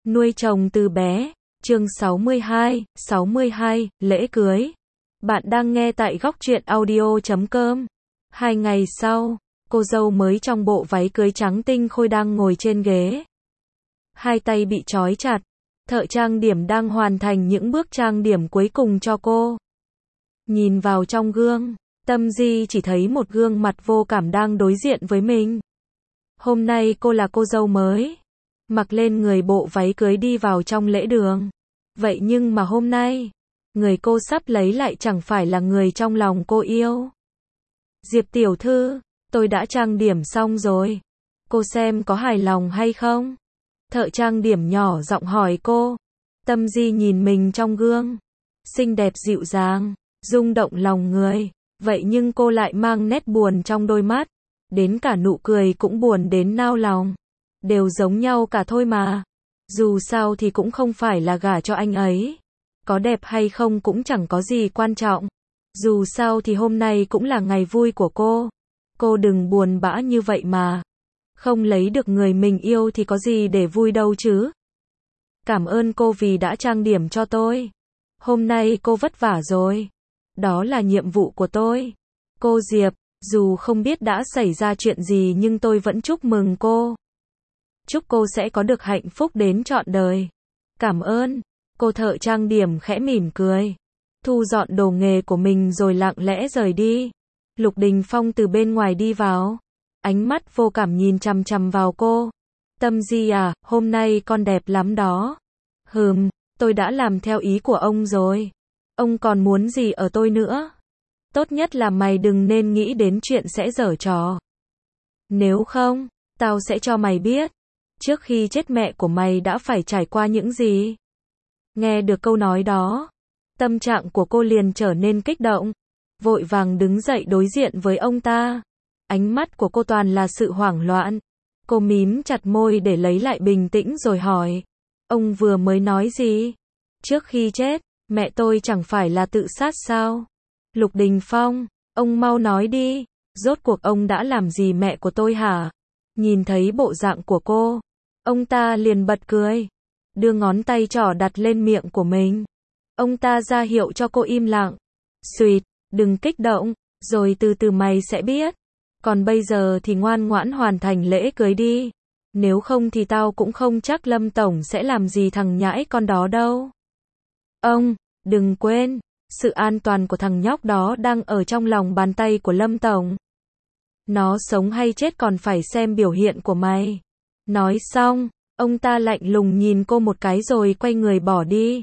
Nuôi chồng từ bé. Chương 62, lễ cưới. Bạn đang nghe tại góc truyện audio.com. 2 ngày sau, cô dâu mới trong bộ váy cưới trắng tinh khôi đang ngồi trên ghế. Hai tay bị trói chặt. Thợ trang điểm đang hoàn thành những bước trang điểm cuối cùng cho cô. Nhìn vào trong gương, Tâm Di chỉ thấy một gương mặt vô cảm đang đối diện với mình. Hôm nay cô là cô dâu mới. Mặc lên người bộ váy cưới đi vào trong lễ đường. Vậy nhưng mà hôm nay, người cô sắp lấy lại chẳng phải là người trong lòng cô yêu. Diệp tiểu thư, tôi đã trang điểm xong rồi. Cô xem có hài lòng hay không? Thợ trang điểm nhỏ giọng hỏi cô. Tâm Di nhìn mình trong gương. Xinh đẹp dịu dàng, rung động lòng người. Vậy nhưng cô lại mang nét buồn trong đôi mắt. Đến cả nụ cười cũng buồn đến nao lòng. Đều giống nhau cả thôi mà. Dù sao thì cũng không phải là gả cho anh ấy. Có đẹp hay không cũng chẳng có gì quan trọng. Dù sao thì hôm nay cũng là ngày vui của cô. Cô đừng buồn bã như vậy mà. Không lấy được người mình yêu thì có gì để vui đâu chứ. Cảm ơn cô vì đã trang điểm cho tôi. Hôm nay cô vất vả rồi. Đó là nhiệm vụ của tôi. Cô Diệp, dù không biết đã xảy ra chuyện gì nhưng tôi vẫn chúc mừng cô. Chúc cô sẽ có được hạnh phúc đến trọn đời. Cảm ơn. Cô thợ trang điểm khẽ mỉm cười. Thu dọn đồ nghề của mình rồi lặng lẽ rời đi. Lục Đình Phong từ bên ngoài đi vào. Ánh mắt vô cảm nhìn chằm chằm vào cô. Tâm Di à, hôm nay con đẹp lắm đó. Tôi đã làm theo ý của ông rồi. Ông còn muốn gì ở tôi nữa? Tốt nhất là mày đừng nên nghĩ đến chuyện sẽ giở trò. Nếu không, tao sẽ cho mày biết. Trước khi chết mẹ của mày đã phải trải qua những gì? Nghe được câu nói đó, tâm trạng của cô liền trở nên kích động. Vội vàng đứng dậy đối diện với ông ta. Ánh mắt của cô toàn là sự hoảng loạn. Cô mím chặt môi để lấy lại bình tĩnh rồi hỏi. Ông vừa mới nói gì? Trước khi chết, mẹ tôi chẳng phải là tự sát sao? Lục Đình Phong, ông mau nói đi. Rốt cuộc ông đã làm gì mẹ của tôi hả? Nhìn thấy bộ dạng của cô, ông ta liền bật cười. Đưa ngón tay trỏ đặt lên miệng của mình. Ông ta ra hiệu cho cô im lặng. Xuyệt, đừng kích động, rồi từ từ mày sẽ biết. Còn bây giờ thì ngoan ngoãn hoàn thành lễ cưới đi. Nếu không thì tao cũng không chắc Lâm Tổng sẽ làm gì thằng nhãi con đó đâu. Ông, đừng quên, sự an toàn của thằng nhóc đó đang ở trong lòng bàn tay của Lâm Tổng. Nó sống hay chết còn phải xem biểu hiện của mày. Nói xong, ông ta lạnh lùng nhìn cô một cái rồi quay người bỏ đi.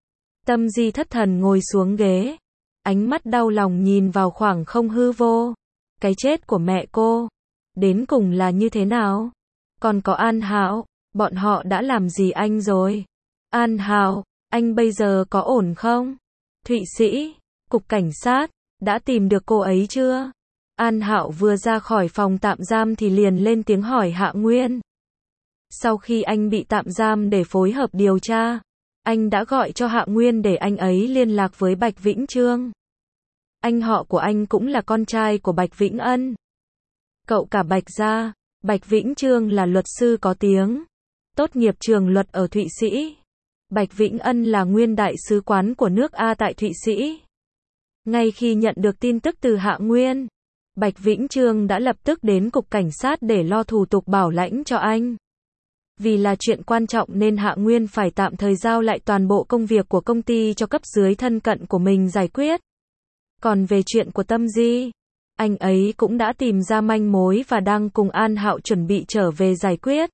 Tâm Di thất thần ngồi xuống ghế. Ánh mắt đau lòng nhìn vào khoảng không hư vô. Cái chết của mẹ cô, đến cùng là như thế nào? Còn có An Hạo, bọn họ đã làm gì anh rồi? An Hạo, anh bây giờ có ổn không? Thụy Sĩ, cục cảnh sát, đã tìm được cô ấy chưa? An Hạo vừa ra khỏi phòng tạm giam thì liền lên tiếng hỏi Hạ Nguyên. Sau khi anh bị tạm giam để phối hợp điều tra, anh đã gọi cho Hạ Nguyên để anh ấy liên lạc với Bạch Vĩnh Trương. Anh họ của anh cũng là con trai của Bạch Vĩnh Ân. Cậu cả Bạch gia. Bạch Vĩnh Trương là luật sư có tiếng. Tốt nghiệp trường luật ở Thụy Sĩ. Bạch Vĩnh Ân là nguyên đại sứ quán của nước A tại Thụy Sĩ. Ngay khi nhận được tin tức từ Hạ Nguyên, Bạch Vĩnh Trương đã lập tức đến cục cảnh sát để lo thủ tục bảo lãnh cho anh. Vì là chuyện quan trọng nên Hạ Nguyên phải tạm thời giao lại toàn bộ công việc của công ty cho cấp dưới thân cận của mình giải quyết. Còn về chuyện của Tâm Di, anh ấy cũng đã tìm ra manh mối và đang cùng An Hạo chuẩn bị trở về giải quyết.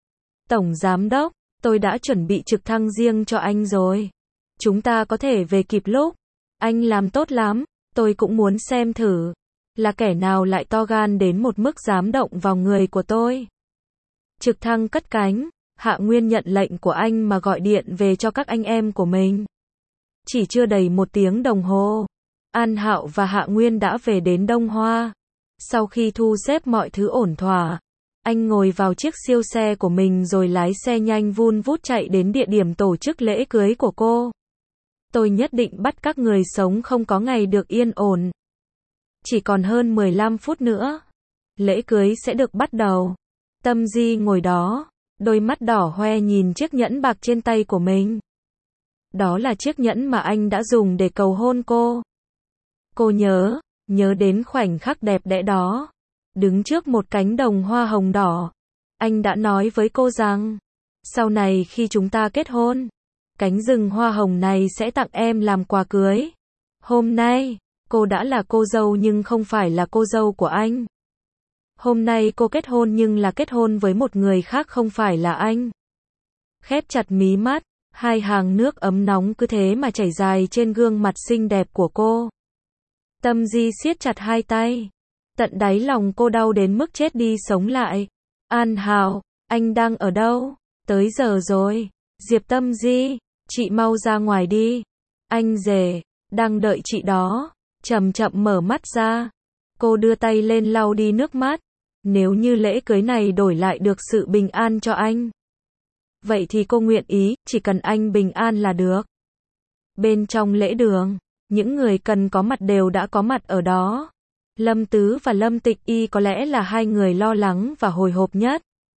Tổng Giám đốc, tôi đã chuẩn bị trực thăng riêng cho anh rồi. Chúng ta có thể về kịp lúc. Anh làm tốt lắm, tôi cũng muốn xem thử. Là kẻ nào lại to gan đến một mức dám động vào người của tôi. Trực thăng cất cánh, Hạ Nguyên nhận lệnh của anh mà gọi điện về cho các anh em của mình. Chỉ chưa đầy 1 tiếng đồng hồ, An Hạo và Hạ Nguyên đã về đến Đông Hoa. Sau khi thu xếp mọi thứ ổn thỏa, anh ngồi vào chiếc siêu xe của mình rồi lái xe nhanh vun vút chạy đến địa điểm tổ chức lễ cưới của cô. Tôi nhất định bắt các người sống không có ngày được yên ổn. Chỉ còn hơn 15 phút nữa, lễ cưới sẽ được bắt đầu. Tâm Di ngồi đó, đôi mắt đỏ hoe nhìn chiếc nhẫn bạc trên tay của mình. Đó là chiếc nhẫn mà anh đã dùng để cầu hôn cô. Cô nhớ đến khoảnh khắc đẹp đẽ đó. Đứng trước một cánh đồng hoa hồng đỏ. Anh đã nói với cô rằng, sau này khi chúng ta kết hôn, cánh rừng hoa hồng này sẽ tặng em làm quà cưới. Hôm nay, cô đã là cô dâu nhưng không phải là cô dâu của anh. Hôm nay cô kết hôn nhưng là kết hôn với một người khác không phải là anh. Khép chặt mí mắt, hai hàng nước ấm nóng cứ thế mà chảy dài trên gương mặt xinh đẹp của cô. Tâm Di siết chặt hai tay. Tận đáy lòng cô đau đến mức chết đi sống lại. An Hạo, anh đang ở đâu? Tới giờ rồi. Diệp Tâm Di, chị mau ra ngoài đi. Anh rể, đang đợi chị đó. Chậm chậm mở mắt ra. Cô đưa tay lên lau đi nước mắt. Nếu như lễ cưới này đổi lại được sự bình an cho anh, vậy thì cô nguyện ý, chỉ cần anh bình an là được. Bên trong lễ đường, những người cần có mặt đều đã có mặt ở đó. Lâm Tứ và Lâm Tịch Y có lẽ là hai người lo lắng và hồi hộp nhất.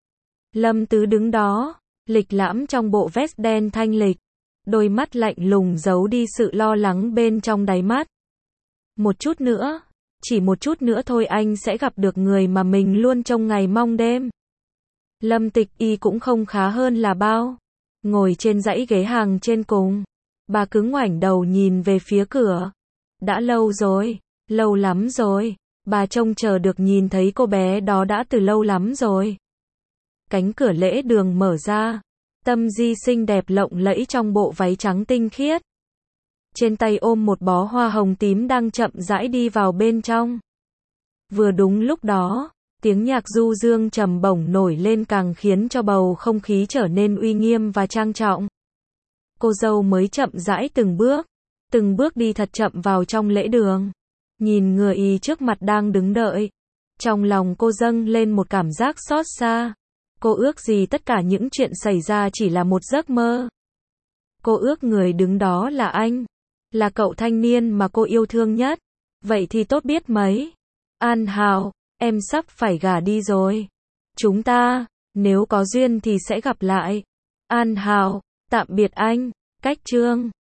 Lâm Tứ đứng đó, lịch lãm trong bộ vest đen thanh lịch, đôi mắt lạnh lùng giấu đi sự lo lắng bên trong đáy mắt. Một chút nữa, chỉ một chút nữa thôi anh sẽ gặp được người mà mình luôn trông ngày mong đêm. Lâm Tịch Y cũng không khá hơn là bao. Ngồi trên dãy ghế hàng trên cùng, bà cứ ngoảnh đầu nhìn về phía cửa. Đã lâu rồi, lâu lắm rồi, bà trông chờ được nhìn thấy cô bé đó đã từ lâu lắm rồi. Cánh cửa lễ đường mở ra, Tâm Di xinh đẹp lộng lẫy trong bộ váy trắng tinh khiết. Trên tay ôm một bó hoa hồng tím đang chậm rãi đi vào bên trong. Vừa đúng lúc đó, tiếng nhạc du dương trầm bổng nổi lên càng khiến cho bầu không khí trở nên uy nghiêm và trang trọng. Cô dâu mới chậm rãi từng bước đi thật chậm vào trong lễ đường. Nhìn người y trước mặt đang đứng đợi. Trong lòng cô dâng lên một cảm giác xót xa. Cô ước gì tất cả những chuyện xảy ra chỉ là một giấc mơ. Cô ước người đứng đó là anh. Là cậu thanh niên mà cô yêu thương nhất. Vậy thì tốt biết mấy. An Hạo, em sắp phải gả đi rồi. Chúng ta, nếu có duyên thì sẽ gặp lại. An Hạo, tạm biệt anh. Cách chương